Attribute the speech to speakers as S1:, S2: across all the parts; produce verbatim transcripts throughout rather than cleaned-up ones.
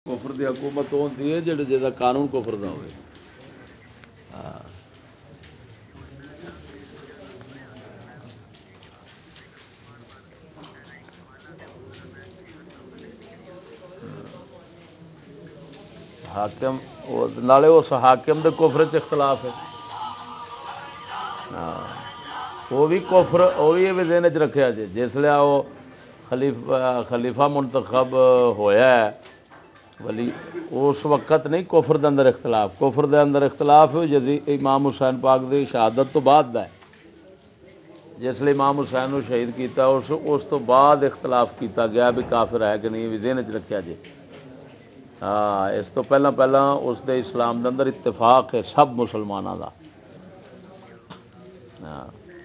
S1: کفر دی حکومت ہوتی ہے جڑے جہاں قانون کفر دا ہوئے. ہاں حاکم نالے اس حاکم دے کفر چ اختلاف ہے. ہاں وہ بھی کفر وہ بھی یہ ذہن چ رکھا جی جسے وہ خلیفہ خلیفہ منتخب ہویا ہے ولی اس وقت نہیں کفر دے اندر اختلاف کفر دے اندر اختلاف یزید امام حسین پاک دی شہادت تو بعد دا ہے. جس لئے امام حسین کو شہید کیتا اس اس تو بعد اختلاف کیتا گیا بھی کافر ہے کہ نہیں بھی ذہن چ رکھا جی. ہاں اس تو پہلا پہلا اس دے اسلام دے اندر اتفاق ہے سب مسلمانوں دا. ہاں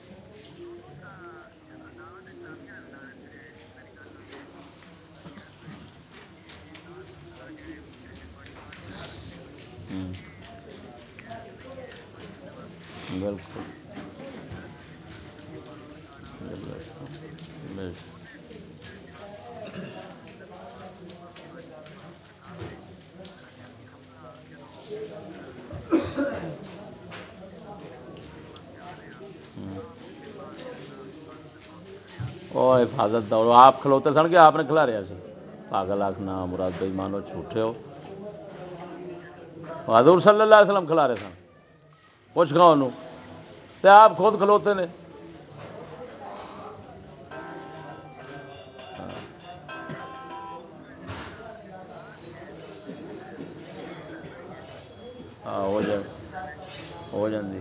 S1: بالکل وہ حفاظت دوڑو آپ کھلوتے سن کہ آپ نے کھلا رہا سی پاگل آخنا مراد بئی مانو جھوٹے ہو. حضور صلی اللہ علیہ وسلم کھلا رہے سن پوچھ گا انہوں تے آپ خود کھلوتے نے. ہاں ہو جائے ہو جاندی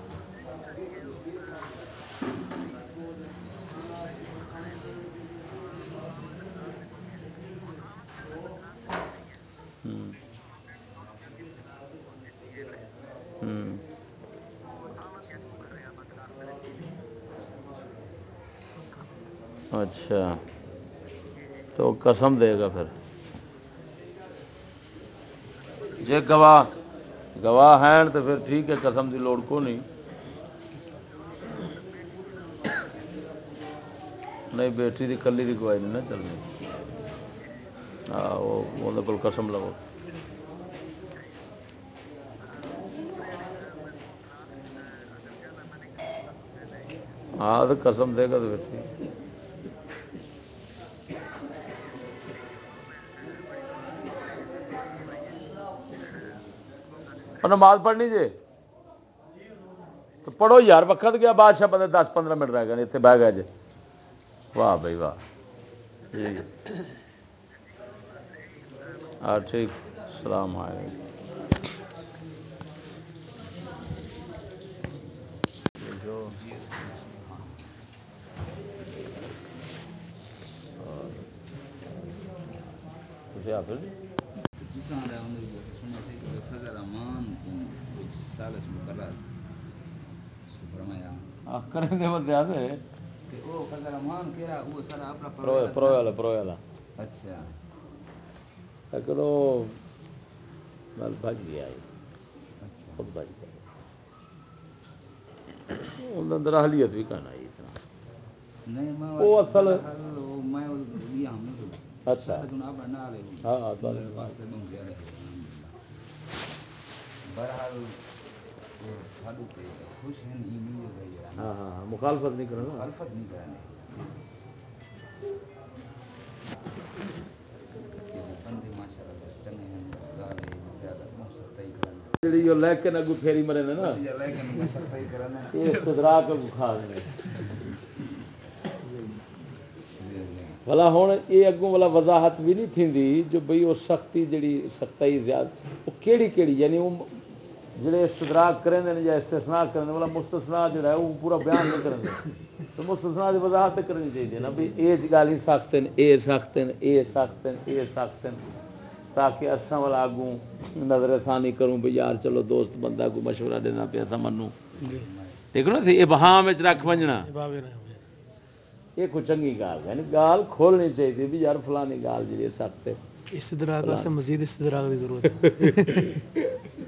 S1: ہوں اچھا تو قسم دے گا پھر جے گواہ گواہ ہیں تو پھر ٹھیک ہے قسم دی لوڑ کو نہیں. نہیں بیٹی دی کلی دی گواہی نہیں نا چلنی. ہاں وہ کول قسم لو. ہاں تو قسم دے گا تو پھر ٹھیک. اور نماز پڑھنی جے تو پڑھو یار وقت گیا بادشاہ بندے دس پندرہ منٹ رہ گئے اتنے بہ گئے جے. واہ بھائی واہ جی ہاں ٹھیک السلام علیکم. جو تجھے حافظ جس سنیا سے فضل امان سالس مقرر فرمایا کریں دے بندے آدھے کہ وہ فضل امان کہہ وہ سارا اپنا پرو والا پرو والا اچھا لیکن وہ نال بج گیا خود بج گیا ان اندر اہلیت بھی کہنا نہیں وہ اصل اچھا ہاں بہرحال خوش ہیں ہاں ہاں مخالفت نہیں کرنا مخالفت نہیں کرنا بندے ماشاءاللہ بس چنگے ہیں بس گال زیادہ سختی کرنا جڑی جو لے کے نگو پھیری مرے نا لے کے سختی کرنا یہ استدراک کو کھا لیں بھلا ہوں یہ اگوں والا وضاحت بھی نہیں تھیندی جو بھئی وہ سختی جڑی سختی زیادہ وہ کیڑی کیڑی یعنی وہ جڑے استدراک کریں دے یا استثناء کریں دے والا مستثناء جڑا ہے وہ پورا بیان نہیں کریں دے تو مستثناء دی وضاحت کرنی چاہیے نا بھی اے گل ہی سخت ہیں اے سخت ہیں اے سخت ہیں اے سخت ہیں تاکہ اساں والا اگوں نظر ثانی کروں بھی یار چلو دوست بندہ کو مشورہ دینا پیا تھا منوں ٹھیک نا سی ابہام وچ رکھ ونجنا یہ کوئی چنگی گال ہے یعنی گال کھولنی چاہیے بھی یار فلانی گال جی سخت ہے استدراک واسطے مزید استدراک دی ضرورت ہے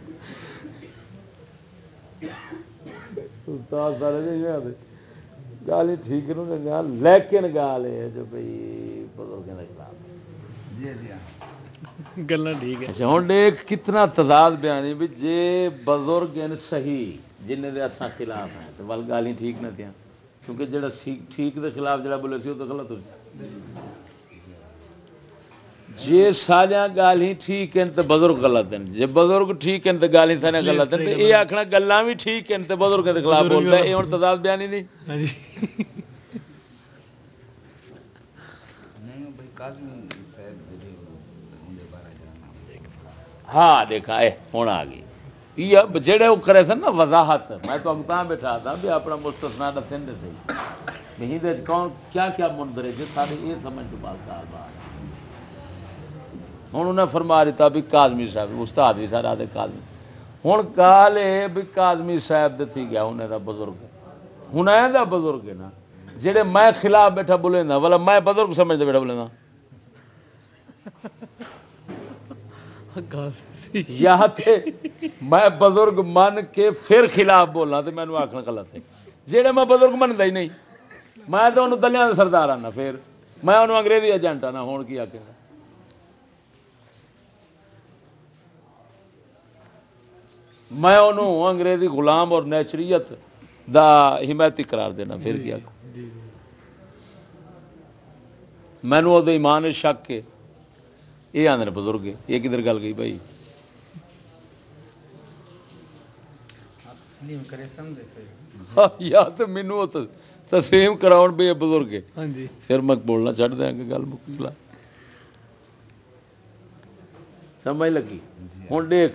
S1: استاد سارے نہیں آتے گال ہی ٹھیک نہیں لیکن گال ہے جو بھئی بزرگوں کے خلاف جی جی ہاں
S2: گلاں ٹھیک ہے.
S1: اچھا ہوں دیکھ کتنا تضاد بیانی بھی جے بزرگ ہیں صحیح جن دے اساں خلاف ہیں تو ول گالیاں ٹھیک نہ تھیاں کیونکہ جڑا ٹھیک ٹھیک دے خلاف جڑا بولے سی وہ تو غلط ہو جے ساریاں گالیاں ٹھیک ہیں تو بزرگ غلط ہیں جے بزرگ ٹھیک ہیں تو گالیاں ساریاں غلط ہیں تو یہ آکھنا گلاں بھی ٹھیک ہیں تو بزرگ دے خلاف
S2: بزرگ
S1: بولتا ہے یہ ہن تضاد بیانی نہیں.
S2: ہاں جی
S3: نہیں بھائی کاظمی صاحب دے اون دے بارے جاننا
S1: ہاں دیکھا اے ہوں آ گئی یہ جڑے وہ کرے سن نا وضاحت میں تو تاں بیٹھا تھا بھی اپنا مستثنا رکھیں دے صحیح نہیں دے کون کیا کیا مندرج ہے سارے یہ سمجھ تو بات سال بات ہوں انہیں فرما دیتا بھی کاظمی صاحب استاد بھی سارا دے کاظمی ہوں گال ہے بھی کاظمی صاحب دے تھی گیا انہیں دا بزرگ ہوں دا بزرگ ہے نا جڑے میں خلاف بیٹھا بولے نا والا میں بزرگ سمجھتے بیٹھا بولے نا یا تے میں بزرگ من کے پھر خلاف بولنا تو مینوں آکھنا غلط ہے جہے میں بزرگ منتا ہی نہیں میں تو انہوں دلیاں دا سردار آنا پھر میں انہوں انگریزی ایجنٹ آنا ہون کی آکھے گا میں انہوں انگریزی غلام اور نیچریت دا حمایتی قرار دینا پھر کیا مینوں وہ ایمان شک کے یہ آدھے بزرگ یہ کدھر گل گئی بھائی
S3: آپ تسلیم کرے سمجھے پھر
S1: یا تو مینوں تسلیم کراؤ بھی یہ بزرگ ہے
S2: ہاں جی
S1: پھر میں بولنا چھڈ دیا کہ گل مکلا سمجھ لگی ہوں دیکھ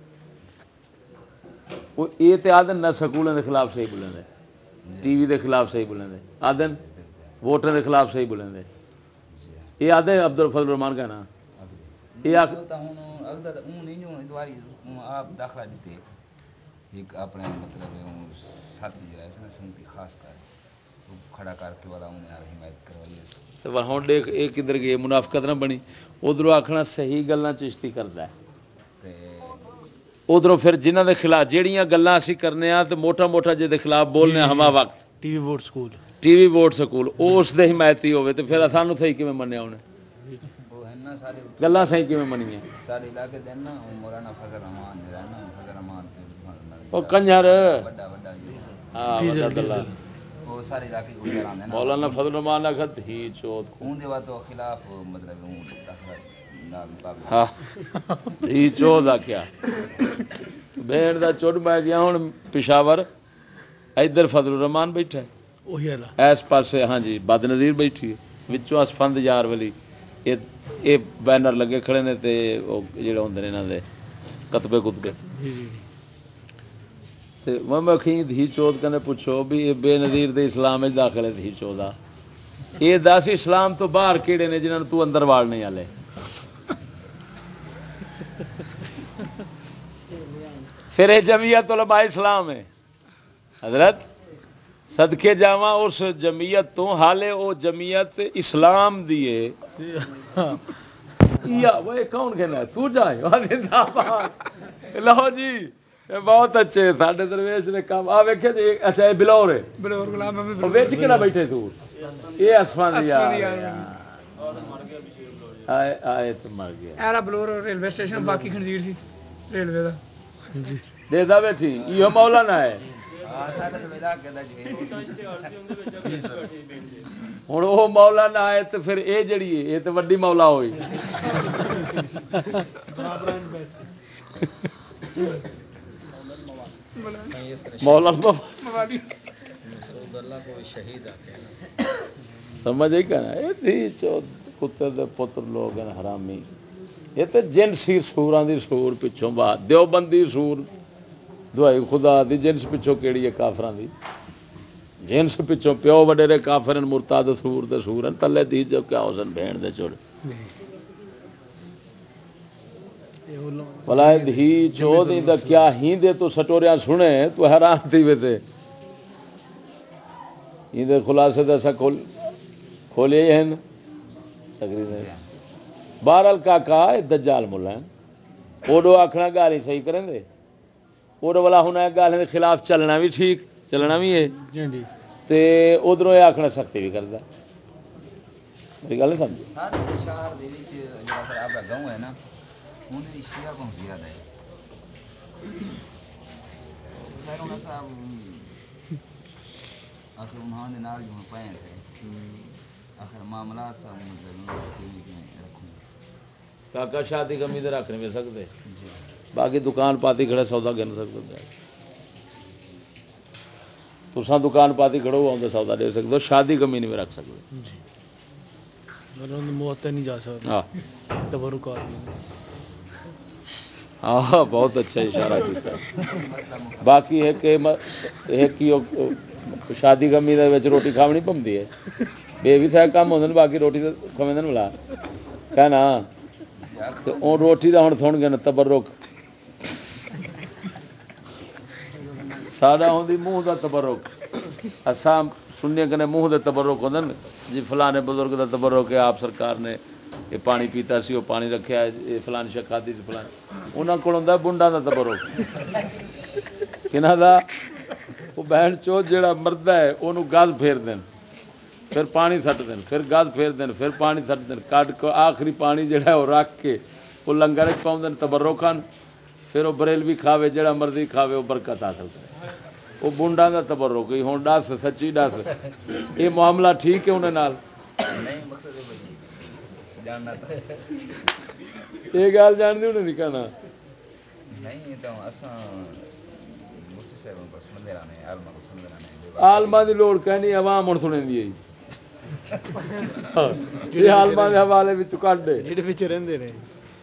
S1: وہ یہ تو آدھے نہ سکولوں کے خلاف صحیح بولیں دے ٹی وی کے خلاف صحیح بولیں دے آدھن ووٹر کے خلاف صحیح بولیں دے یہ آدھے عبد الفضل الرحمان کا نا یہ آ
S3: وہ تو ہوں اگدا اون نہیں جو دواری آپ داخلہ دیتے ایک اپنے مطلب ساتھی جو ہے اس نے سنگتی خاص کر کھڑا کر کے والا انہیں حمایت کروائی اس
S1: ہوں دیکھ یہ کدھر گئی منافقت نہ بنی ادھر آخنا صحیح گلاں چشتی کرتا ہے ادھروں پھر جنہ دے خلاف جہڑیاں گلاں اسی کرنے ہاں تو موٹا موٹا جے دے خلاف بولنے ہما وقت
S2: TV board school
S1: TV board school اس دے حمایتی ہوئے تو پھر سانوں صحیح کیویں منیا انہیں
S3: وہ ہے نا سارے
S1: گلاں صحیح کیویں منیاں
S3: سارے علاقے دے نا مولانا فضل رحمان جو ہے نا فضل رحمان
S1: وہ کنجر
S3: بڑا بڑا بڑا جو
S1: ہاں وڈا
S2: ڈیزل
S1: دلہ
S2: ڈیزل
S3: وہ سارے علاقے کو گزار آتے نا
S1: مولانا فضل الرحمان آخت ہی چوت کو
S3: اون دے بعد تو خلاف مطلب اون داخلہ نال مقابلہ
S1: ہاں ہی چوت آ کیا بہن دا چڑ میں گیا ہوں پشاور ادھر فضل الرحمان بیٹھا ہے
S2: وہی والا
S1: اس پاسے ہاں جی بد نظیر بیٹھی ہے وچوں اسفند یار والی یہ یہ بینر لگے کھڑے نے تے وہ جڑے ہوندے نے انہاں دے کتبے کتبے
S2: جی جی جی
S1: تے میں کہیں دھی چوت کنے پوچھو بھی یہ بے نظیر دے اسلام وچ داخل ہے دھی چودا یہ دس اسلام تو باہر کیڑے نے جنہاں تو اندر واڑنے والے پھر یہ جمعیت علماء اسلام ہے حضرت صدقے جاواں اس جمعیت تو حالے او جمعیت اسلام دیے یا وہ کون کہنا ہے تو جائے لو جی بہت اچھے ساڈے درویش نے کام آ ویکھے جی اچھا یہ بلور ہے
S2: بلور غلام احمد
S1: وہ
S2: بلور
S1: وچ کیڑا بیٹھے تو یہ اسفند
S2: اسفند
S1: یار
S2: یار
S1: آئے آئے تو مر گیا
S2: ایرا بلور ریلوے اسٹیشن باقی خنزیر سی ریلوے دا
S1: دے دا بیٹھی یہ مولانا ہے
S3: ہاں سارے تو علاقے دا جو ہے
S1: ہوں وہ مولانا ہے تو پھر یہ جڑی ہے یہ تو وڈی مولا ہوئی مولانا
S3: مسعود اللہ کو بھی شہید آتے ہیں
S1: سمجھ آئی کہنا یہ تھی چو کتے دے پتر لوگ ہیں حرامی یہ تو جنسی سوراں دی سور پچھوں بات دیوبندی سور دعائی خدا دی جنس پچھوں کیڑی ہے کافراں دی جنس پچھوں پیو وڈیرے کافرن مرتاد سور دے سورن تلے دی جو کیا حسن بہن دے چڑ بلا ہی چو دی دا کیا ہی دے تو سٹوریاں سنے تو حیران تھی ویسے ہی دے خلاصے دے سا کھول کھولے ہیں تقریبا بہرحال کاکا دجال مولا ہیں اوڈو آکھنا گالی صحیح کریں دے اوڈو والا ہونا ہے گالی دے خلاف چلنا بھی ٹھیک چلنا بھی ہے
S2: جی
S1: تے ادھروں یہ آکھنا سختی بھی کرتا میری گل نہیں سمجھی
S3: سارے شہر دے وچ جڑا پھر آپ دا گاؤں ہے نا انہیں شیعہ بہت زیادہ ہے. خیر انہوں صاحب آخر انہوں نے نال جو پائے تھے آخر معاملات سب مطلب انہوں نے رکھوں
S1: کاکا شادی کمی تو رکھ نہیں سکتے,
S3: جی
S1: باقی دکان پاتی کھڑے سودا گن سکتے. تساں دکان پاتی کھڑو آؤں سودا دے سکتے, شادی کمی نہیں رکھ سکتے.
S2: جی موت نہیں جا سکتا.
S1: ہاں
S2: تبرکات بھی.
S1: ہاں بہت اچھا اشارہ کیتا. باقی ایک ایک شادی کمی دے روٹی کھاونی پوندی ہے, بے بھی سارے کام ہوندے نے, باقی روٹی تو کھوندے نے بلا کہنا تو اون روٹی دا ہن سن گے نا تبرک سارا ہوندی منہ دا تبرک. اساں سننے کنے منہ دے تبرک ہوندے نے جی فلانے بزرگ دا تبرک ہے, آپ سرکار نے یہ پانی پیتا سی, وہ پانی رکھیا, یہ فلانی شے کھادی سی فلان. انہاں کول ہوندا بنڈا دا تبرک. کنہاں دا؟ وہ بہن چوت جیڑا مردا ہے اونوں گل پھیر دین, پھر پانی سٹ دین, پھر گل پھیر دین, پھر پانی سٹ دین, کڈ کے آخری پانی جڑا ہے وہ رکھ کے وہ لنگر وچ پاؤندے نے تبرکاں. پھر وہ بریلوی کھاوے جڑا مرضی کھاوے وہ برکت حاصل کرے. وہ بنڈا دا تبرک. ہن دس سچی دس یہ معاملہ ٹھیک ہے انہاں نال؟
S3: نہیں مقصد ہے بھائی جاننا تھا.
S1: یہ گل جانتے انہیں نہیں کہنا
S3: نہیں تو اساں مفتی صاحب کو سنتے رہنے ہیں, عالمہ کو سنتے رہنے ہیں.
S1: عالمہ دی لوڑ کہنی عوام ہن سنیں دی. یہ عالمہ دے حوالے وچ کڈ
S2: جڑے وچ رہندے نے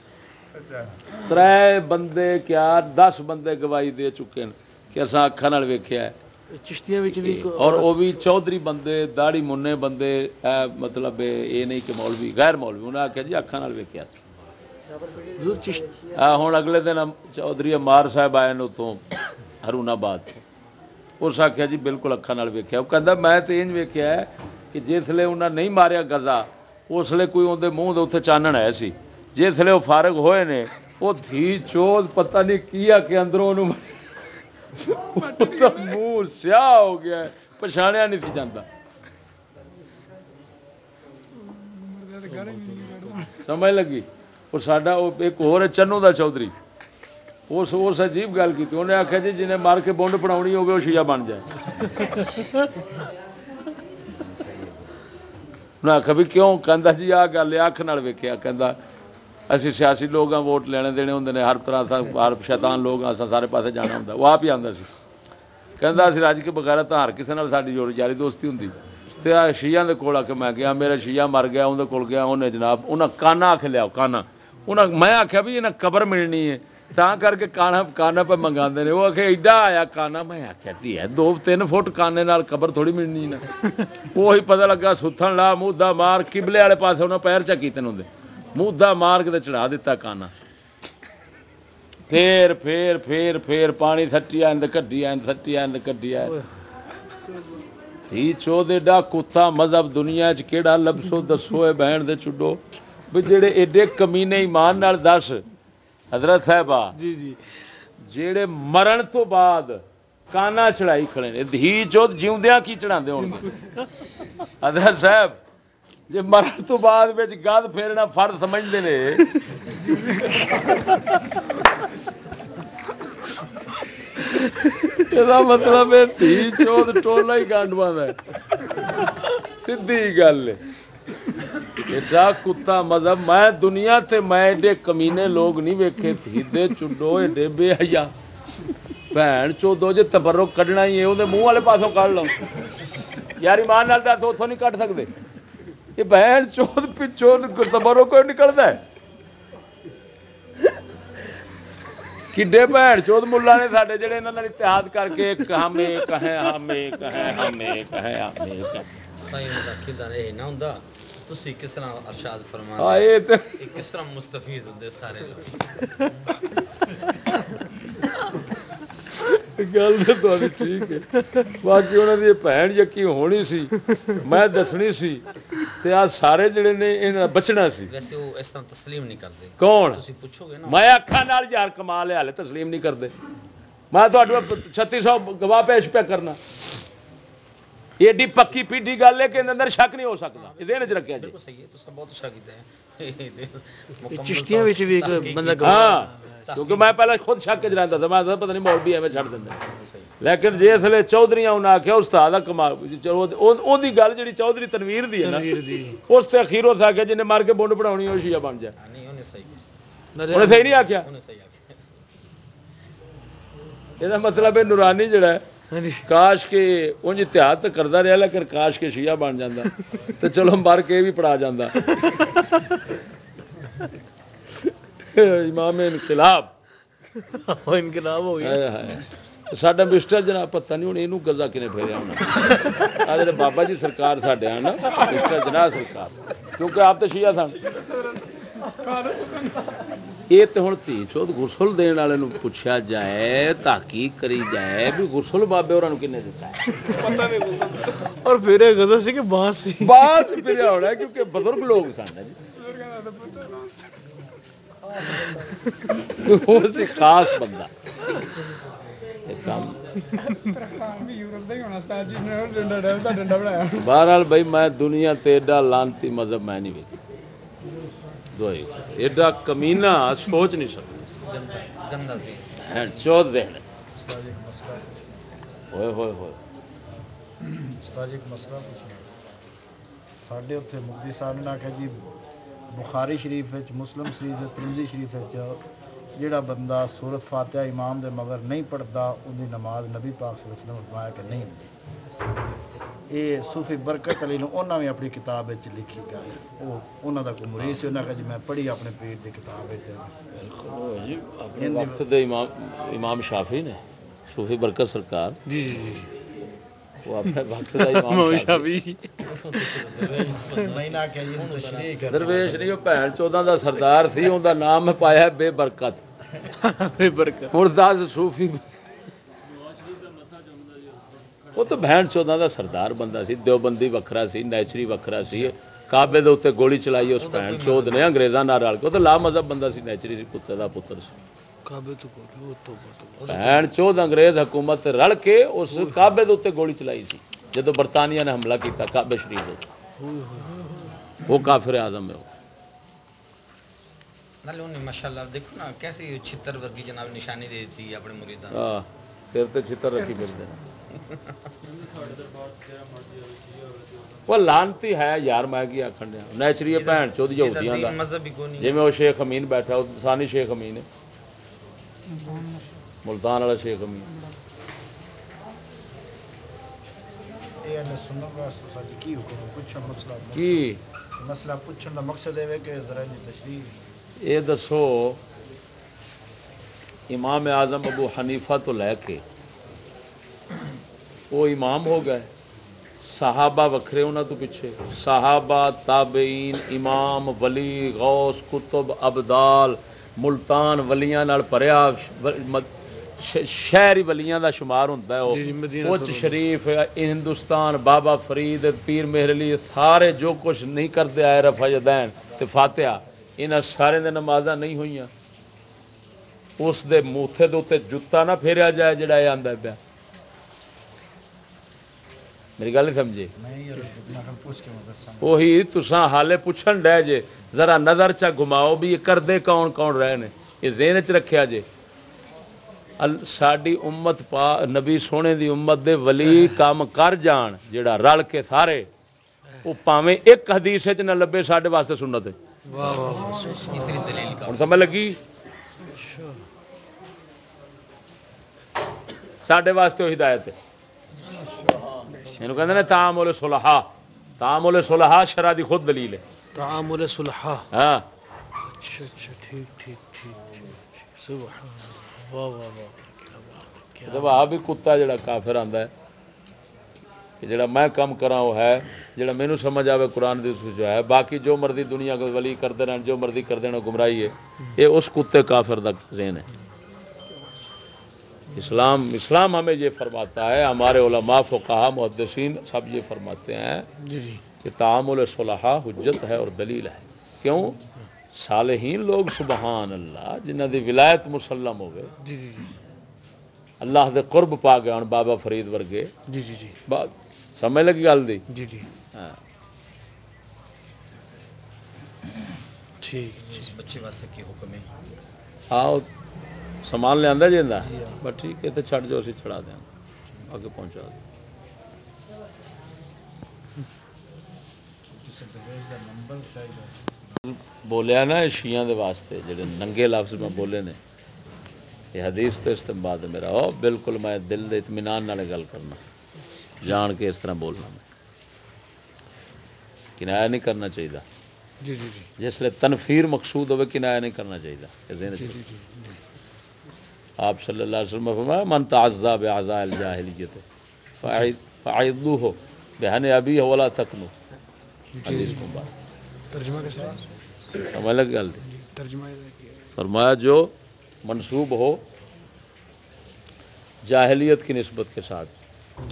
S1: ترے بندے کیا دس بندے گواہی دے چکے ہیں کہ اساں اکھاں نال ویکھیا ہے.
S2: چشتیاں وچ بھی
S1: اور وہ بھی چودھری بندے داڑھی مننے بندے, اے مطلب یہ نہیں کہ مولوی غیر مولوی, انہیں آخیا جی اکھاں نال ویکھیا سی. ہوں اگلے دن چودھری عمار صاحب آئے نے اتوں ہرون آباد تو, اس آخیا جی بالکل اکھاں نال ویکھیا. وہ کہندا میں تو انج ویکھیا ہے کہ جسلے انہاں نہیں ماریا گزا اس لیے کوئی اندر منہ دے اتنے چانن آیا سی, جسلے وہ فارغ ہوئے نے وہ دھی چوت پتہ نہیں کی آ کے اندروں انہوں منہ سیاہ ہو گیا, پچھاڑیا نہیں سی جاندا. سمجھ لگی؟ اور ساڈا ایک اور چنو دا چودھری, اس اس عجیب گل کی, انہیں آخیا جی جنہیں مار کے بونڈ پڑاونی ہوگی وہ شیعہ بن جائے. انہیں آخیا بھی کیوں؟ کہندا جی آ گل اکھ نال ویکھیا. کہندا اسی سیاسی لوگ ہاں, ووٹ لینے دینے ہوندے نے, ہر طرح ہر شیطان لوگ ہاں, سارے پاسے جانا ہوندا. وہ آپ ہی آندا سی, کہندا اسی رج کے بغیر تو ہر کسی نال ساڈی یاری دوستی ہوندی. تے آ شیعہ دے کول آ کے میں گیا, میرا شیعہ مر گیا, اون دے کول گیا, انہیں جناب انہاں کانا آکھ لیا, کانا انہاں میں آخیا بھی انہیں قبر ملنی ہے تاں کر کے کانا کانا پہ منگاندے نے. وہ آخے ایڈا آیا کانا, میں آخیا بھی ہے دو تین فٹ کانے نال قبر تھوڑی ملنی نا. وہی پتہ لگا ستھن لا مودا مار قبلے والے پاسے انہاں پیر چا کیتے نے, مودا مار کے چڑھا دیتا کانا. پھر پھر پھر پھر پانی سٹی آئند کڈی آئند سٹی آئند کڈی آئند. تھی چو دے ڈا کتا مذہب دنیا چ کیڑا لبسو دسو اے بہن دے چڈو بھی جڑے ایڈے کمینے ایمان نال دس حضرت صاحبہ
S2: جی جی
S1: جیڑے مرن تو بعد کانا چڑھائی کھڑے نے, دھی چوت جیوندیاں کی چڑھاندے ہون گے حضرت صاحب جے مرن تو بعد وچ گد پھیرنا فرض سمجھدے نے. یہ مطلب ہے دھی چوت ٹولا ہی گانڈواں دا ہے, سدھی گل ہے. ایڈا کتا مذہب میں دنیا تے میں ایڈے کمینے لوگ نہیں ویکھے, دھی دے چڈو ایڈے بے حیا بہن چودو جے تبرک کڈنا ہی ہے اودے منہ والے پاسوں کڈ لو یار ایمان نال دس اتھوں نہیں کڈ سکدے. یہ بہن چود پچھوں تبرک کوئی نکلدا ہے. کڈے بہن چود ملا نے ساڈے جڑے انہاں نال اتحاد کر کے ہم ایک ہیں ہم ایک ہیں ہم ایک ہیں ہم ایک ہیں.
S4: سائیں دا کھدا اے نہ ہوندا تسی کس طرح ارشاد فرما
S1: ہاں
S4: دے
S1: یہ تے
S4: کہ کس طرح مستفیض ہوندے سارے لوگ.
S1: گل تو تہاڈی ٹھیک ہے, باقی انہاں دی بہن یقین ہونی سی, میں دسنی سی تے آ سارے جڑے نے انہاں بچنا سی.
S4: ویسے وہ اس طرح تسلیم نہیں کرتے.
S1: کون؟
S4: تسی پوچھو گے نا
S1: میں اکھاں نال یار کمال ہے, حالے تسلیم نہیں کردے. میں تہاڈے چھتی سو گواہ پیش پہ کرنا. ایڈی پکی پیڈی گل ہے کہ اندر شک نہیں ہو سکتا, ذہن چ رکھیا جی.
S4: بالکل صحیح ہے, تساں بہت اچھا کیتا ہے.
S2: یہ چشتیاں وچ بھی ایک بندہ
S1: ہاں کیونکہ میں پہلے خود شک چ رہتا تھا میں پتہ نہیں مولوی ایویں چھڑ دیں لیکن جسے چودھریاں انہیں آخیا استاد کمال دی گل جی چودھری تنویر دی ہے نا
S2: تنویر دی
S1: اس تے اخیر اس آخیا جنہیں مار کے بونڈ پڑھاونی وہ شیعہ بن جائے
S4: نہیں انہیں صحیح
S1: انہیں صحیح نہیں آخیا
S4: انہیں صحیح آ
S1: یہ مطلب ہے نورانی جڑا ہے کاش کے انج اتحاد تو کرتا رہا لیکن کاش کے شیعہ بن جاتا تو چلو مر کے بھی پڑھا جاتا امام انقلاب
S2: انقلاب ہو گیا
S1: ساڈا مسٹر جناب پتہ نہیں ہوں یہ گزا کنے پھیریا ہونا آ جڑے بابا جی سرکار ساڈے ہیں نا مسٹر جناب سرکار کیونکہ آپ تو شیعہ سن یہ تو ہوں تھی چوتھ غسل دن والے پوچھا جائے تحقیق کری جائے بھی غسل بابے اور کنے دیتا ہے
S2: اور پھر ایک غزل سی کہ بانس سی
S1: بانس پھریا ہونا ہے کیونکہ بزرگ لوگ سن جی وہ سی خاص بندہ بہرحال بھائی میں دنیا تے ایڈا لانتی مذہب میں نہیں ویکھا دوائی ایڈا کمینہ سوچ نہیں سکتا
S4: گندا گندا سی
S1: چودھ ذہن
S5: استاد ایک مسئلہ پوچھنا
S1: ہوئے ہوئے ہوئے
S5: استاد ایک مسئلہ پوچھنا ساڈے اتنے مفتی صاحب نے آخیا جی بخاری شریف مسلم شریف ترمذی شریف جہڑا بندہ سورت فاتحہ امام دے مگر نہیں پڑھتا ان کی نماز نبی پاک صلی اللہ علیہ وسلم نے فرمایا کہ نہیں ہوتی یہ صوفی برکت علی نے انہوں نے اپنی کتاب لکھی گل وہ انہوں کا کوئی مرید سے انہیں کہا جی میں پڑھی اپنے پیر کی کتاب
S1: اپنے وقت دے امام امام شافعی نے صوفی برکت سرکار
S2: جی جی
S1: وہ اپنے وقت دا امام شافعی
S5: میں نہ کہ یہ تشریح کر
S1: درویش نہیں وہ بھن چودہ دا سردار سی ان دا نام پایا بے برکت
S2: بے برکت
S1: مرداز صوفی وہ تو بہن چودہ دا سردار بندہ سی دیوبندی وکھرا سی نیچری وکھرا سی کعبے دے اتنے گولی چلائی اس بہن چود نے انگریزاں نال رل کے وہ تو لا مذہب بندہ سی نیچری سی پتر دا پتر سی
S2: کعبے تو بولو تو
S1: بہن چود انگریز حکومت رل کے اس کعبے دے اتنے گولی چلائی سی جدو برطانیہ نے حملہ کیتا کعبے شریف وہ کافر اعظم ہے وہ
S4: نالے انہیں ماشاءاللہ دیکھو نا کیسی چھتر ورگی جناب نشانی دے دیتی ہے اپنے مریداں
S1: ہاں سر تے چھتر رکھی پھرتے ہیں وہ لانتی ہے یار میں کی آکھن دیا نیچری بہن چود یہودیاں دا
S4: مذہب بھی کوئی
S1: جی
S4: نہیں
S1: میں وہ شیخ امین بیٹھا وہ ثانی شیخ امین ہے ملتان والا شیخ امین
S5: یہ اللہ سنت واسطے ساڈی کی حکم پوچھن مسئلہ
S1: کی
S5: مسئلہ پوچھن دا مقصد ہے کہ ذرا جی تشریح
S1: یہ دسو امام اعظم ابو حنیفہ تو لے کے وہ امام ہو گئے صحابہ وکھرے انہوں تو پیچھے صحابہ تابعین امام ولی غوث کتب ابدال ملتان ولیاں نال پریا شہری ولیاں دا شمار ہوتا ہے وہ
S2: جی مدینہ
S1: اچ شریف ہندوستان بابا فرید پیر مہر علی سارے جو کچھ نہیں کرتے آئے رفع یدین تے فاتحہ انہاں سارے دے نمازاں نہیں ہوئیاں اس دے موتھے دے تے جتا نہ پھیریا جائے جڑا یہ آندا پیا میری گل نہیں سمجھے وہی تساں حالے پوچھن ڈے جے ذرا نظر چا گھماؤ بھی یہ کردے کون کون رہے نے یہ ذہن چ رکھیا جے ساڈی امت پا نبی سونے دی امت دے ولی کام کر جان جڑا رل کے سارے وہ پاویں ایک حدیث وچ نہ لبے ساڈے واسطے سنت ہے
S2: واہ واہ
S4: اتنی دلیل کا
S1: ہن سمجھ لگی ساڈے واسطے وہ ہدایت ہے اینو کہندے نے تعامل صلحاء تعامل صلحاء شرع دی خود دلیل ہے
S2: تعامل صلحاء
S1: ہاں
S2: اچھا اچھا ٹھیک ٹھیک ٹھیک ٹھیک سبحان اللہ واہ واہ واہ کیا بات ہے کیا
S1: جب آ بھی کتا جڑا کافر آندا ہے کہ جڑا میں کم کراں وہ ہے جڑا مینوں سمجھ آوے قرآن دی جو ہے باقی جو مرضی دنیا کے ولی کردے رہن جو مرضی کردے رہن گمراہی ہے یہ اس کتے کافر دا ذہن ہے اسلام اسلام ہمیں یہ فرماتا ہے ہمارے علماء فقہاء محدثین سب یہ فرماتے ہیں
S2: جی جی
S1: کہ تعامل صلحاء حجت ہے اور دلیل ہے کیوں صالحین لوگ سبحان اللہ جنہ دی ولایت مسلم ہوئے
S2: جی جی جی
S1: اللہ دے قرب پا گیا ہن بابا فرید ورگے
S2: جی جی جی
S1: سمجھ لگی گل دی
S2: جی جی
S1: ہاں
S2: ٹھیک
S4: اس بچے واسطے کی حکم ہے؟
S1: آؤ سامان لیا جا بس ٹھیک ہے تو چھڑ جو اسی چھڑا دیں آگے پہنچا دیں
S5: نمبر چاہیے
S1: بولیا نا شیعہ دے واسطے جڑے ننگے لفظ میں بولے نے یہ حدیث تو استنباط ہے میرا او بالکل میں دل دے اطمینان نال گل کرنا جان کے اس طرح بولنا میں کنایا نہیں کرنا چاہیے
S2: جی جی جی
S1: جس لئے تنفیر مقصود ہوئے کنایا نہیں کرنا چاہیے ذہن
S2: جی
S1: چ
S2: جی جی جی
S1: آپ صلی اللہ علیہ وسلم نے فرمایا من تعزا بعزاء الجاہلیت فاعذوه بہن ابی ولا تکنو حدیث مبارک
S2: ترجمہ کیسے ہے؟
S1: سمجھ لگ گل
S2: جی ترجمہ کیا ہے؟
S1: فرمایا جو منسوب ہو جاہلیت کی نسبت کے ساتھ
S2: جی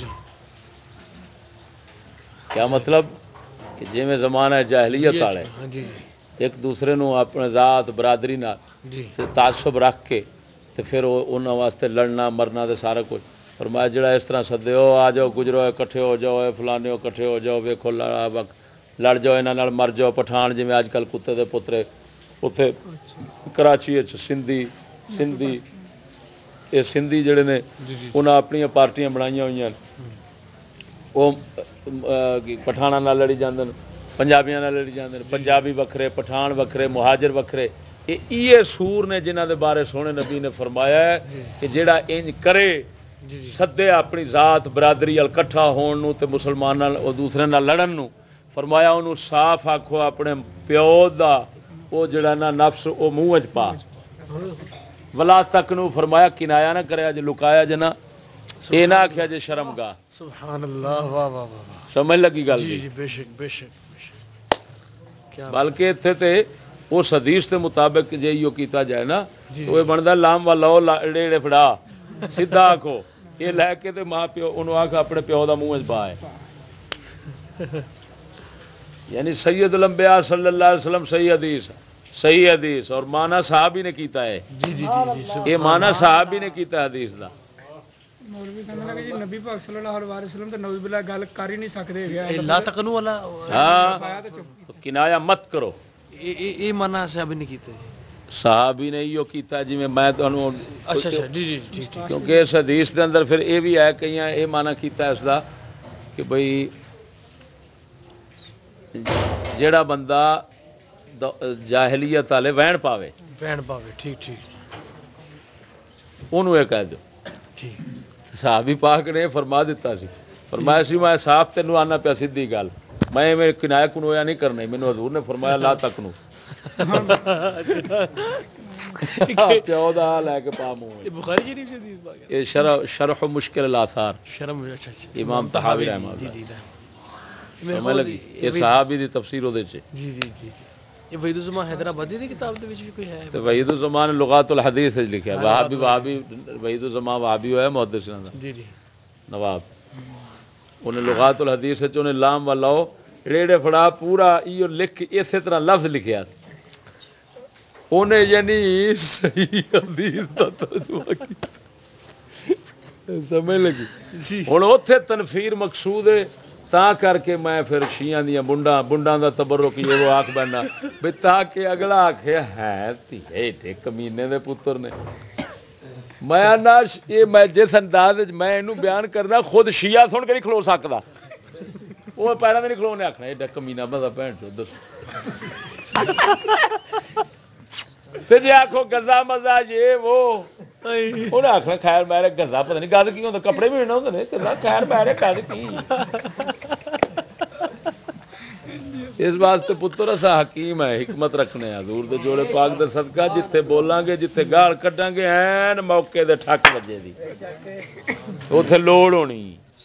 S1: کیا مطلب کہ جی میں زمانہ جاہلیت والے
S2: ہاں جی
S1: ایک دوسرے نو اپنے ذات برادری نال
S2: جی
S1: تے تعصب رکھ کے تے پھر انہاں واسطے لڑنا مرنا تے سارا کچھ فرمایا جڑا اس طرح سدے ہو آ جاؤ گجرو اکٹھے ہو جاؤ اے فلانے اکٹھے ہو جاؤ ویکھو لڑ جاؤ انہاں نال مر جاؤ پٹھان جویں اج کل کتے دے پترے اتنے کراچی سندھی سندھی یہ سندھی جڑے نے
S2: جی جی جی
S1: انہاں اپنی پارٹیاں بنائی ہوئی ہیں وہ پٹھانا نال لڑی جاندے نے پنجابیاں نال لڑی جاندے نے پنجابی وکھرے پٹھان وکھرے مہاجر وکھرے یہ سور نے جنہاں دے بارے سونے نبی نے فرمایا ہے کہ جیڑا انج کرے
S2: جی جی
S1: سدے اپنی ذات برادری ال کٹھا ہون نو تے مسلماناں او دوسرے نال لڑن نو فرمایا انہوں صاف آکھو اپنے پیو دا او جڑا نا نفس او منہ وچ پا ولا تک نو فرمایا کنایا نہ کریا جے لکایا جے نہ اے نہ آکھیا جے شرم گاہ
S2: سبحان اللہ واہ واہ واہ واہ
S1: سمجھ لگی گل
S2: جی
S1: دی
S2: جی بے شک بے شک بے شک کیا
S1: بلکہ اتنے تے اس حدیث کے مطابق جے ایو کیتا جائے نا
S2: جی
S1: تو یہ
S2: جی
S1: بنتا لام والا ریڑے فڑا سیدھا آکھو یہ لے کے تے ماں پیو انہوں آکھ اپنے پیو دا منہ وچ پا ہے یعنی سید الانبیاء صلی اللہ علیہ وسلم صحیح حدیث صحیح حدیث اور مانا صحابی نے کیتا ہے
S2: جی جی جی جی
S1: یہ
S2: سبحان
S1: مانا
S2: اللہ
S1: صحابی نے کیتا ہے حدیث دا
S6: مولوی کہنے لگے جی نبی پاک صلی اللہ علیہ وسلم تے نعوذ باللہ گل کر ہی نہیں سکدے گیا
S2: اے لا تقنو والا
S1: ہاں تو کنایا مت کرو
S2: یہ مانا صاحب نے کیتا جی
S1: صحابی نے ایو کیتا جی میں میں تانوں
S2: اچھا اچھا جی جی ٹھیک ٹھیک
S1: کیونکہ اس حدیث دے اندر پھر یہ بھی ہے کئی یہ مانا کیتا ہے اس دا کہ بھئی جیڑا بندہ جاہلیت والے وہن پاوے
S2: بہن پاوے ٹھیک ٹھیک
S1: انہوں یہ کہہ دو
S2: ٹھیک
S1: صحابی پاک نے فرما دیتا سی فرمایا سی میں صاحب تینوں آنا پیا سیدھی گل میں میں کنایا کنویا نہیں کرنا مینوں حضور نے فرمایا لا تکنو پیو دا لے کے پا منہ
S2: یہ بخاری شریف سے حدیث پاک ہے
S1: یہ شرح شرح مشکل الاثار
S2: شرم اچھا اچھا
S1: امام طحاوی رحمہ
S2: جی
S1: اللہ
S2: جی میرے
S1: سمجھ
S2: خیال
S1: لگی یہ صحابی دی تفسیر دے چ
S2: جی جی جی یہ وحید الزمان حیدرآبادی دی کتاب دے وچ بھی کوئی ہے
S1: تو وحید الزمان لغات الحدیث لکھا ہے وہابی وہابی وحید الزمان وہابی ہوا ہے محدثین دا
S2: جی جی
S1: نواب انہیں لغات الحدیث وچ انہیں لام والاو ریڑے پھڑا پورا ایو لکھ اسی طرح لفظ لکھیا انہیں یعنی صحیح حدیث دا ترجمہ کیا سمجھ لگی ہن اوتھے تنفیر مقصود ہے تا کر کے میں پھر شیعہ دیاں بنڈاں بنڈاں دا تبرک یہ وہ آکھ بیٹھنا بھئی تاکہ اگلا آکھے ہے تھے ٹھے کمینے دے پتر نے میں نہ یہ میں جس انداز میں اینو بیان کرنا خود شیعہ سن کے نہیں کھلو سکدا وہ پیراں تے نہیں کھلونے آکھنا ایڈا کمینہ بندہ بہن چود تے جے آکھو گزا مزا یہ وہ انہیں آخنا خیر میرے گزا پتہ نہیں گز کی ہوتا کپڑے بھی ہوتے ہیں گزا خیر میرے گز کی اس واسطے پتر اسا حکیم ہے حکمت رکھنے حضور دے جوڑے پاک دے صدقہ جتھے بولاں گے جتھے گال کڈاں گے این موقع دے ٹھک بجے دی اوتھے لوڑ ہونی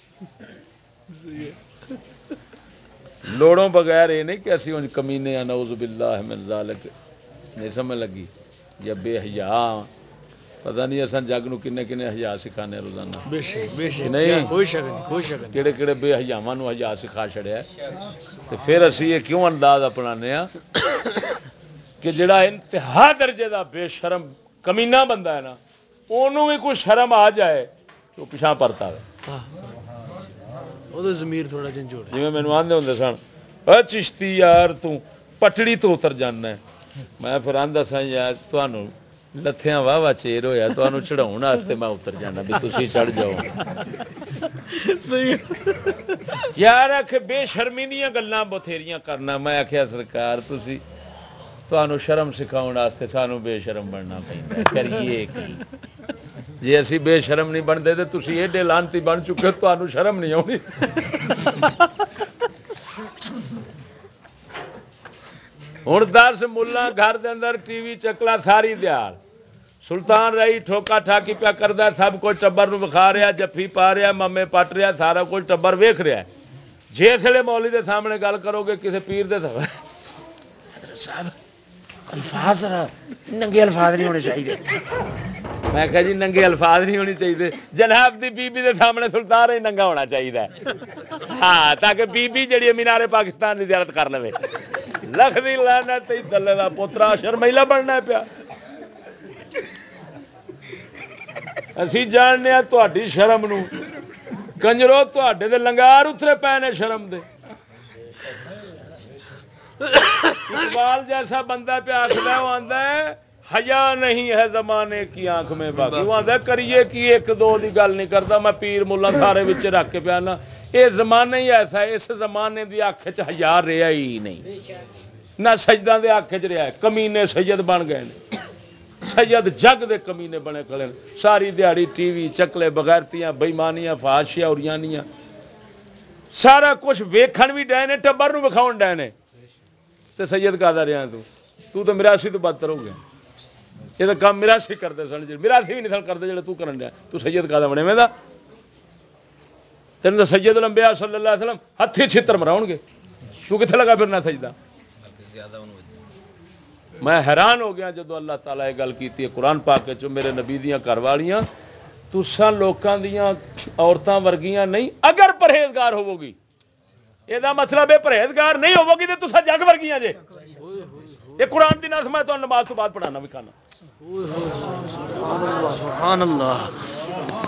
S1: لوڑوں بغیر یہ نہیں کہ اسی انج کمینے ہیں نعوذ باللہ من ذالک نہیں سمجھ لگی یا بے حیا پتہ نہیں اساں جگ نو کنے کنے حیا سکھانے روزانہ
S2: بے شک بے شک
S1: نہیں
S2: کوئی شک نہیں کوئی شک نہیں
S1: کیڑے کیڑے بے حیاواں نو حیا سکھا چھڑیا تے پھر اسی یہ کیوں انداز اپنانے ہاں کہ جڑا انتہا درجے دا بے شرم کمینہ بندہ ہے نا اونوں بھی کوئی شرم آ جائے تو پیچھے پرتا ہے
S2: وہ تو ضمیر تھوڑا جھنجھوڑ ہے
S1: جی میں مینوں آندے ہوندے سن اے چشتی یار تو پٹڑی تو اتر جانا ہے میں پھر آندا سا یار تانوں لتھیاں واہ واہ چیر ہویا تانوں چڑھاؤن واسطے میں اتر جانا بھی تسی چڑھ جاؤ
S2: صحیح
S1: یار آخ بے شرمی دیاں گلاں بتھیریاں کرنا میں آخیا سرکار تسی تانوں شرم سکھاؤن واسطے سانوں بے شرم بننا پیندا ہے کریے کی جی اسی بے شرم نہیں بنتے تو تسی ایڈے لانتی بن چکے تانوں شرم نہیں آؤنی ہوں دس ملا گھر دے اندر ٹی وی چکلا ساری دیار سلطان رائی ٹھوکا ٹھاکی پیا کردا سب کچھ ٹبر نو وکھا رہا جفی پا رہا مامے پٹ رہا سارا کچھ ٹبر ویکھ رہا ہے جسے مولوی دے سامنے گل کرو گے کسی پیر دے صاحب الفاظ ننگے الفاظ نہیں ہونے چاہیے میں کہا جی ننگے الفاظ نہیں ہونے چاہیے جناب دی بی بی دے سامنے سلطان ہی ننگا ہونا چاہیے ہاں تاکہ بی بی جڑی مینار پاکستان کی زیارت کر لے لکھ دی لعنت دلے دا پوترا شرمیلا بننا پیا اسی جاننے تہاڈی شرم نو کنجرو تہاڈے دے لنگار اترے پے نے شرم دے اقبال جیسا بندہ پہ آخر وہ آندا ہے حیا نہیں ہے زمانے کی آنکھ میں باقی وہ آندا ہے کریے کی ایک دو دی گل نہیں کرتا میں پیر ملا سارے وچ رکھ کے پیانا یہ زمانہ ہی ایسا ہے اس زمانے دی اکھ چ حیا رہا ہی نہیں نہ سجدہ دے اکھ چ رہا ہے کمینے سید بن گئے نے سید جگ دے کمینے بنے کھڑے ساری دیہڑی ٹی وی چکلے بغیرتیاں بےمانیاں فحاشیاں اوریانیاں سارا کچھ ویکھن بھی ڈے نے ٹبر نو وکھاؤن ڈے نے تے سید کا رہا تو تو تو مراسی تو بدتر ہو گیا یہ تو کام مراسی کرتے سن جی مراسی بھی نہیں سن کرتے جڑے تو کرن ڈیا تو سید کا بنے میں تین تو سید لمبیا صلی اللہ علیہ وسلم ہاتھی چھتر مراؤ گے تو کتنے لگا پھرنا سجدہ میں حیران ہو گیا جدو اللہ تعالیٰ یہ گل کی قرآن پاک چ میرے نبی دیاں گھر والیاں تساں لوکاں دیاں عورتاں ورگیاں نہیں اگر پرہیزگار ہوو گی یہ مطلب ہے پرہیزگار نہیں ہوو گی تو تساں جگ ورگیاں جے یہ قرآن دی نظم میں تمہیں نماز تو بعد پڑھانا بھی کھانا
S2: سبحان اللہ سبحان اللہ